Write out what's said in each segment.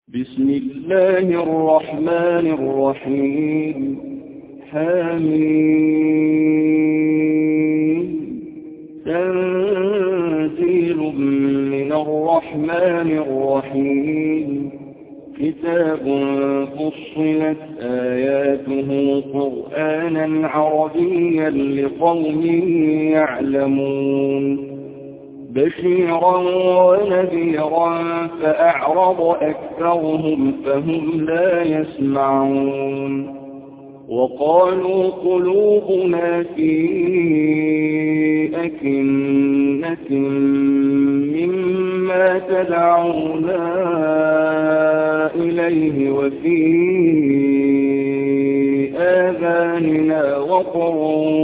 بسم الله الرحمن الرحيم. حميم. تنزيل من الرحمن الرحيم. كتاب فصلت آياته قرآنا عربيا لقوم يعلمون بشيرا ونذيرا فأعرض أكثرهم فهم لا يسمعون وقالوا قلوبنا في أكنة مما تدعونا إليه وفي آذاننا وقر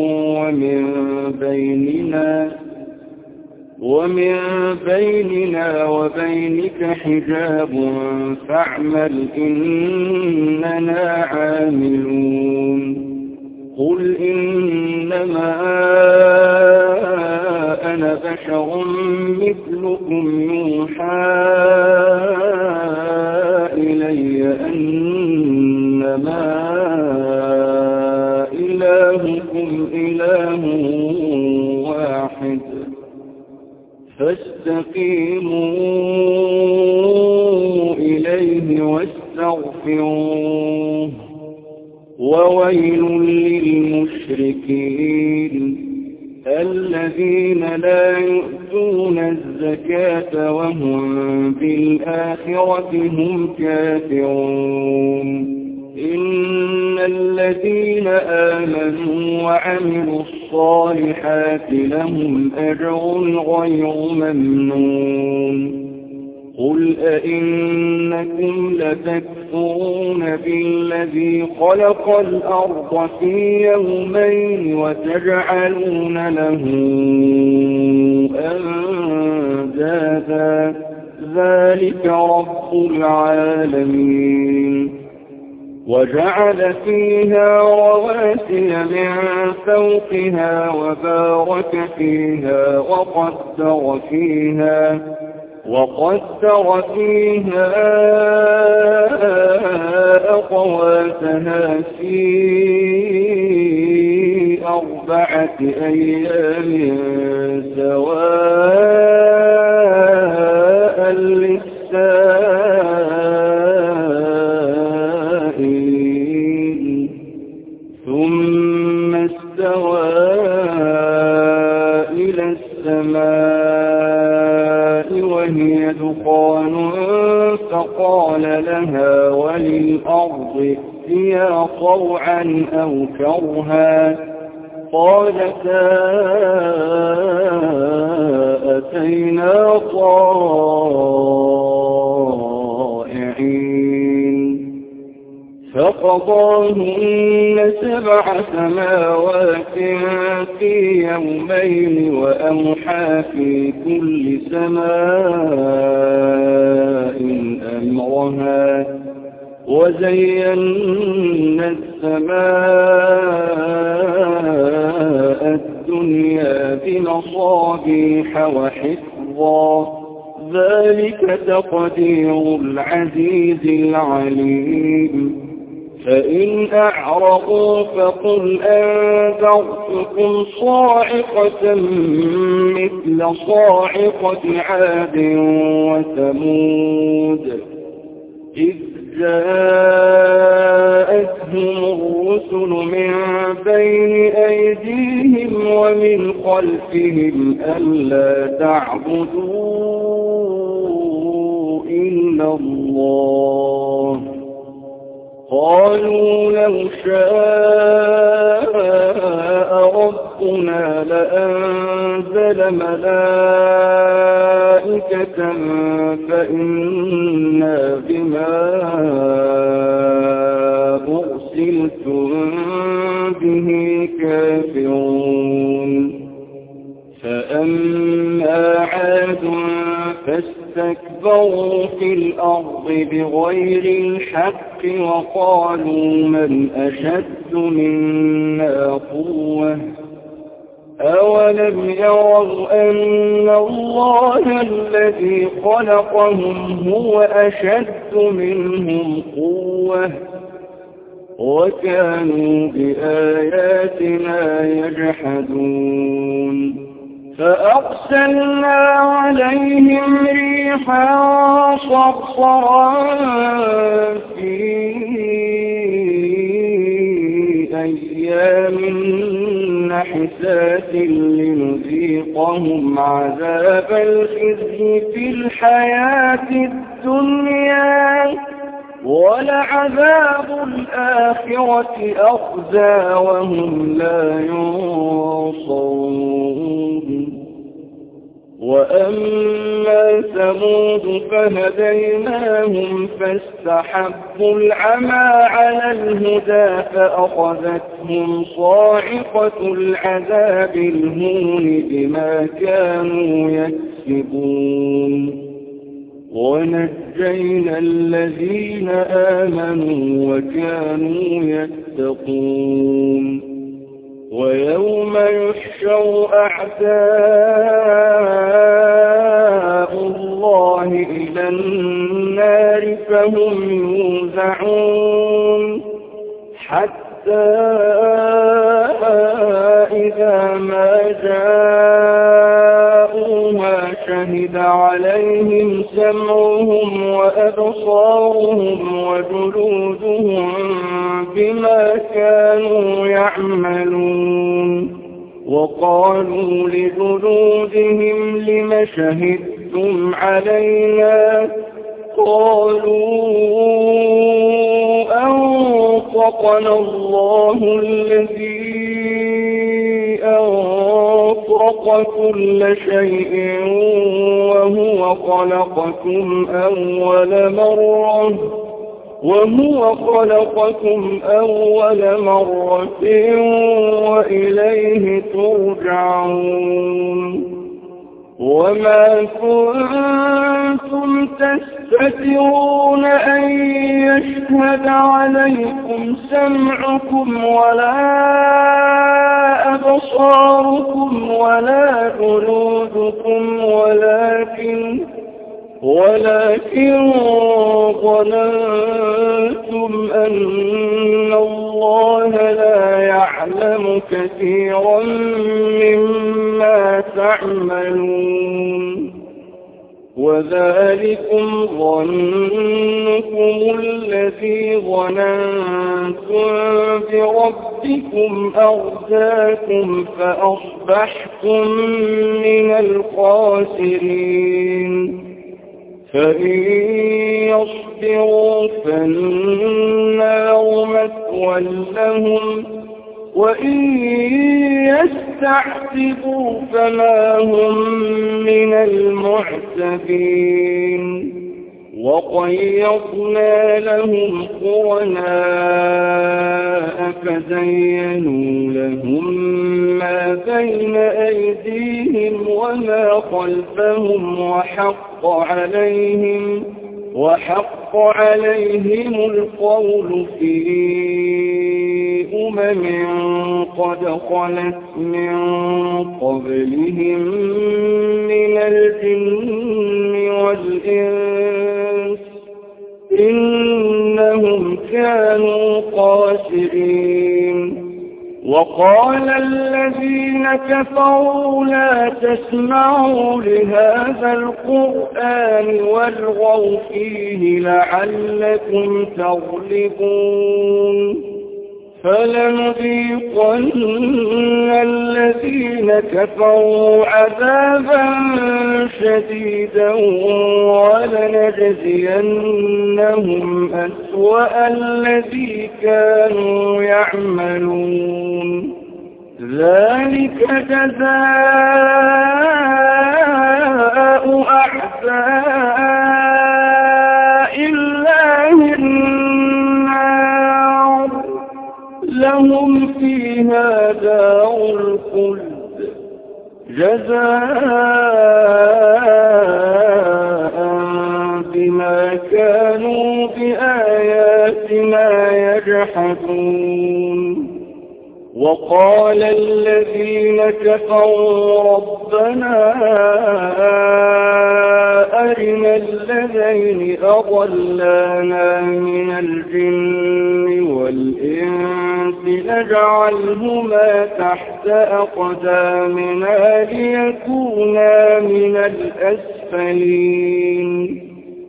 ومن بيننا وبينك حجاب فاعمل إننا عاملون قل إنما أنا بشر مثلكم يوحى إلي أنما إلهكم إله واحد فاستقيموا إليه واستغفروه وويل للمشركين الذين لا يؤتون الزكاة وهم بالآخرة هم كافرون إن الذين آمنوا وعملوا الصالحات لهم أجر غير ممنون قل أئنكم لتكفرون بالذي خلق الأرض في يومين وتجعلون له أندادا ذلك رب العالمين وجعل فيها رواسي من فوقها وبارك فيها وقدر فيها أقواتها في 4 أيام سواء للسائلين ثم استوى إلى السماء وهي دخان فقال لها وللأرض ائتيا طوعا أو كرها قالتا أتينا طائعين فقضاهن 7 سماوات في يومين وأوحى في كل سماء أمرها وزينا السماء الدنيا بمصابيح وحفظا ذلك تقدير العزيز العليم فإن أعرضوا فقل أنذرتكم صاعقة مثل صاعقة عاد وثمود إذ جاءتهم الرسل من بين أيديهم ومن خلفهم ألا تعبدوا إلا الله قالوا لو شاء ربنا لأنزل ملائكة فإنا بما أرسلتم به كافرون فأما عاد فاستكبروا في الأرض بغير الحق وقالوا من أشد منا قوة أولم يروا أن الله الذي خلقهم هو أشد منهم قوة وكانوا بآياتنا يجحدون فأرسلنا عليهم ريحا صرصرا في أيام نحسات لنذيقهم عذاب الخزي في الحياة الدنيا ولعذاب الآخرة أخزى وهم لا ينصرون وأما ثمود فهديناهم فاستحبوا العمى على الهدى فأخذتهم صاعقة العذاب الهون بما كانوا يكسبون ونجينا الذين آمنوا وكانوا يتقون ويوم يحشر أعداء الله إلى النار فهم يوزعون حتى إذا ما جاءوها شهد عليهم سمعهم وأبصارهم وجلودهم بما كانوا يعملون وقالوا لجلودهم لم شهدتم علينا قالوا أنطقنا الله الذي أنطق كل شيء وهو خلقكم أول مرة وإليه ترجعون وما كنتم تستترون أن يشهد عليكم سمعكم ولا أبصاركم ولا جلودكم ولكن ظننتم أن الله لا يعلم كثيرا مما تعملون وذلكم ظنكم الذي ظننتم بربكم أرداكم فأصبحتم من الخاسرين فإن يصبروا فالنار مثوى لهم وإن يستعتبوا فما هم من المعتبين وقيضنا لهم قرناء فزينوا لهم ما بين أيديهم وما خلفهم وحق عليهم القول في قد خلت من قبلهم من الجن والإنس إنهم كانوا خاسرين وقال الذين كفروا لا تسمعوا لهذا القرآن والغوا فيه لعلكم تغلبون فلنذيقن الذين كفروا عذابا شديدا ولنجزينهم أسوأ الذي كانوا يعملون ذلك جزاء أعداء الله النار لهم فيها دار الخلد جزاء بما كانوا بآياتنا يجحدون وقال الذين كفروا ربنا أرنا الذين أضلانا من الجن والإنس نجعلهما تحت أقدامنا ليكونا من الأسفلين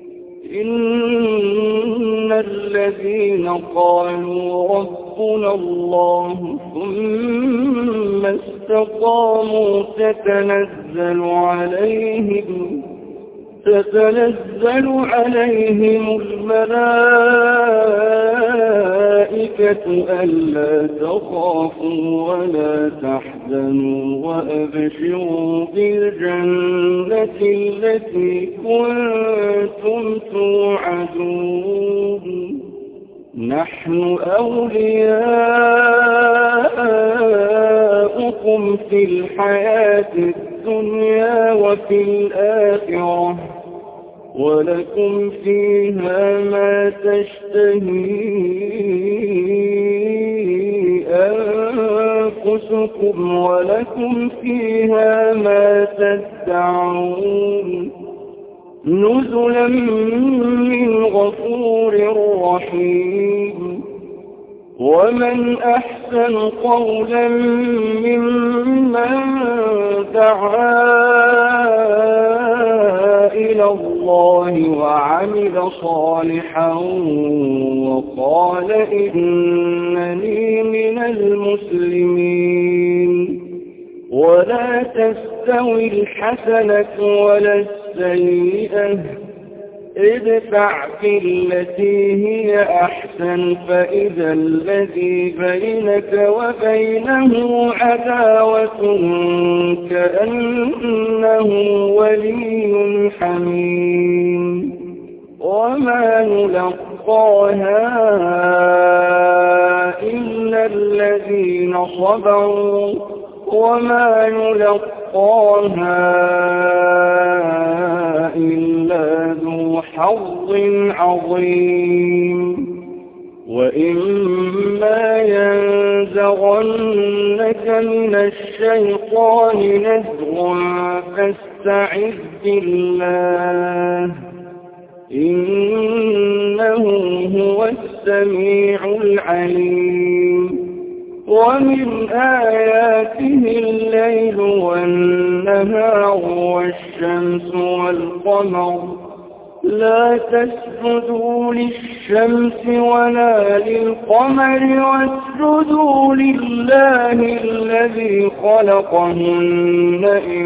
إن الذين قالوا ربنا الله ثم استقاموا تتنزل عليهم الملائكة ألا تخافوا ولا تحزنوا وأبشروا بالجنة التي كنتم توعدون نحن أولياؤكم في الحياة الدنيا وفي الآخرة ولكم فيها ما تشتهي أنفسكم ولكم فيها ما تدعون نزلا من غفور رحيم ومن أحسن قولا ممن دعا إلى الله وعمل صالحا وقال إنني من المسلمين ولا تستوي الحسنة ولا السيئة ادفع بالتي هي أحسن فإذا الذي بينك وبينه عداوة كأنه ولي حميم وما نلقاها إلا الذين صبروا وما نلقاها إلا ذو حظ عظيم وإما ينزغنك من الشيطان نزغ فاستعذ بالله إنه هو السميع العليم ومن آياته الليل والنهار والشمس والقمر لا تسجدوا للشمس ولا للقمر واسجدوا لله الذي خلقهن إن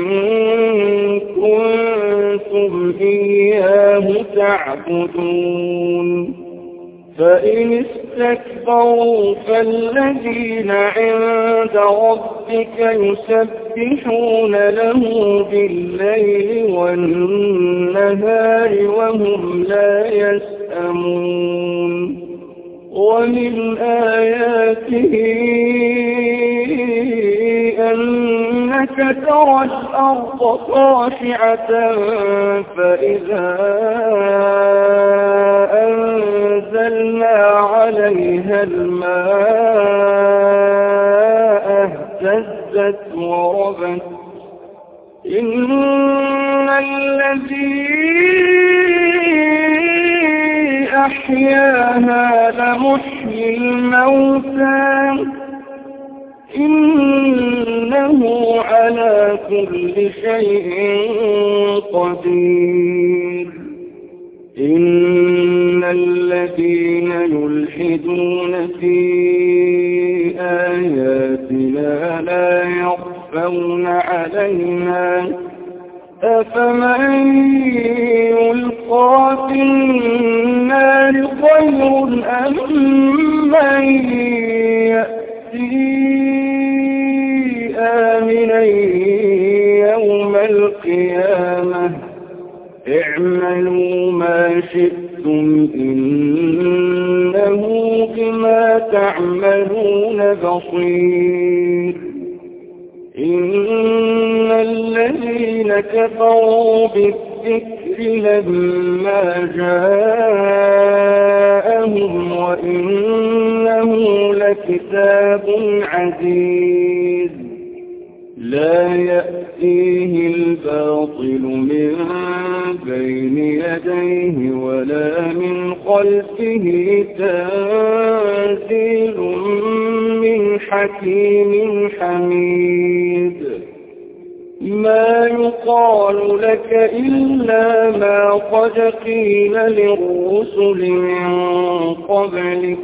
كنتم إياه تعبدون فإن استكبروا فالذين عند ربك يسبحون له بالليل والنهار وهم لا يسأمون ومن آياته أنك ترى الأرض خاشعة فإذا أنزلنا عليها الماء اهتزت وربت إن الذي أحياها لمحيي الموتى إنه على كل شيء قدير إن الذين يلحدون في آياتنا لا يخفون علينا أفمن يلقى في النار خير أم من يأتي آمنا يوم القيامة اعملوا ما شئتم إنه بما تعملون بصير إن الذين كفروا بالذكر لما جاءهم وإنه لكتاب عزيز يديه ولا من خلفه تنزيل من حكيم حميد ما يقال لك إلا ما قد قيل للرسل من قبلك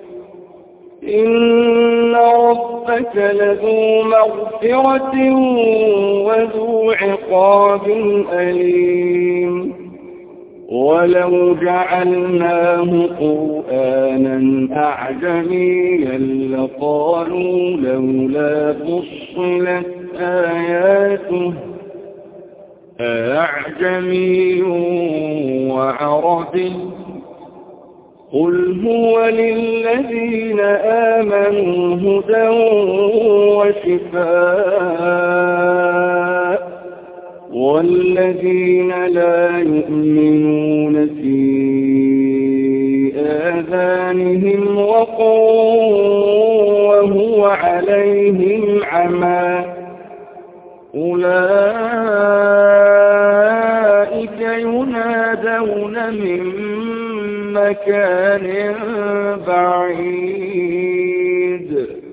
إن ربك لذو مغفرة وذو عقاب أليم ولو جعلناه قرآنا أعجميا لقالوا لولا فصلت آياته أعجمي وعربي قل هو للذين آمنوا هدى وشفاء والذين لا يؤمنون في آذانهم وقر وهو عليهم عمى أولئك ينادون من مكان بعيد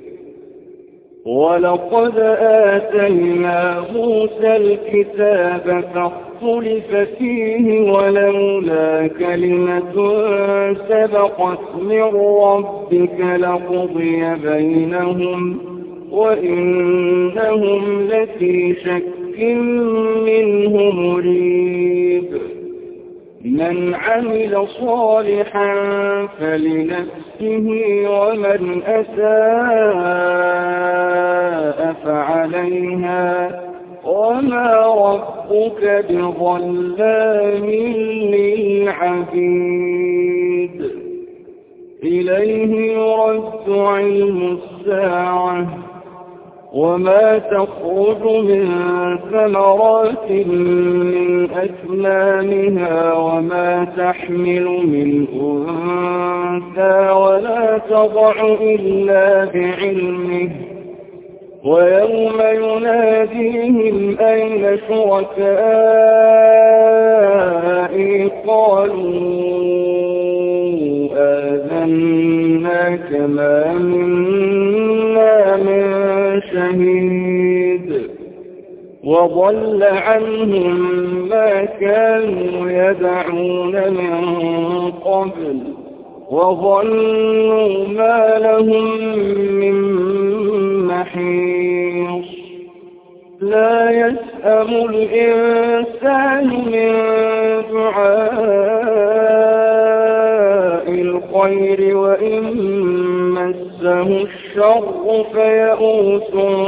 ولقد آتينا موسى الكتاب فاختلف فيه ولولا كلمة سبقت من ربك لقضي بينهم وإنهم لفي شك منه مريب من عمل صالحا فلنفسه ومن أساء فعليها وما ربك بظلام للعبيد إليه يرد علم الساعة وما تخرج من ثمرات من أكمامها وما تحمل من أنثى ولا تضع إلا بعلمه ويوم يناديهم أين شركائي قالوا آذناك ما منا من شهيد وضل عنهم ما كانوا يدعون من قبل وظنوا ما لهم من محيص لا يسأم الإنسان من دعاء الخير وإن مسه الشر فيئوس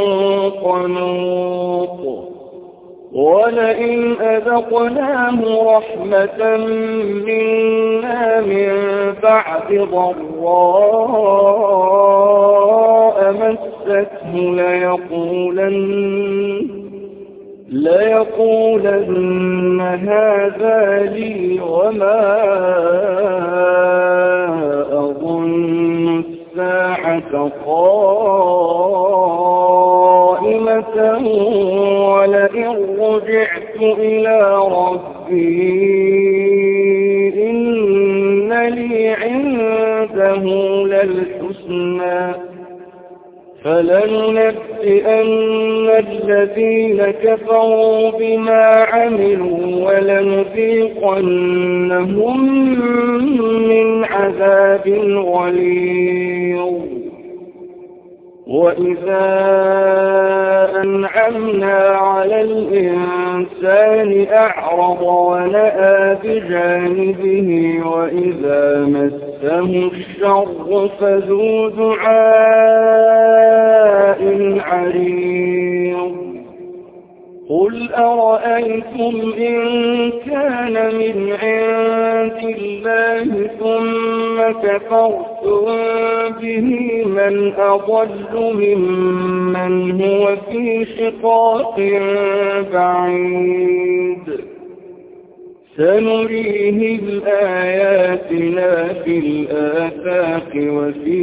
قنوط ولئن أذقناه رحمة منا من بعد ضراء مسته ليقولن هذا لي وما أظن الساعة قائمة ولئن رجعت إلى ربي إن لي عنده للحسنى فلننبئن الذين كفروا بما عملوا ولنذيقنهم من عذاب غليظ وإذا أنعمنا على الإنسان أعرض ونأى بجانبه وإذا مسه الشر فذو دعاء عريض قل أرأيتم إن كان من عند الله ثم كفرتم به من أضل ممن هو في شقاق بعيد سنريهم آياتنا في الآفاق وفي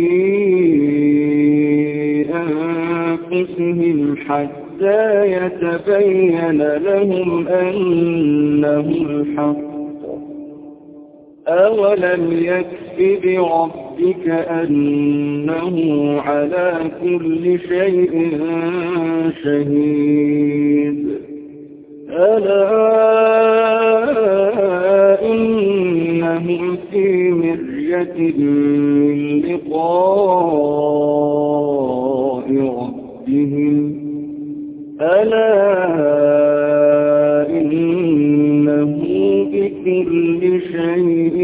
أنفسهم حتى يتبين لهم أنه الحق أولم يكف بربك أنه على كل شيء شهيد ألا إنهم في مرية من لقاء ربهم ألا إنه بكل شيء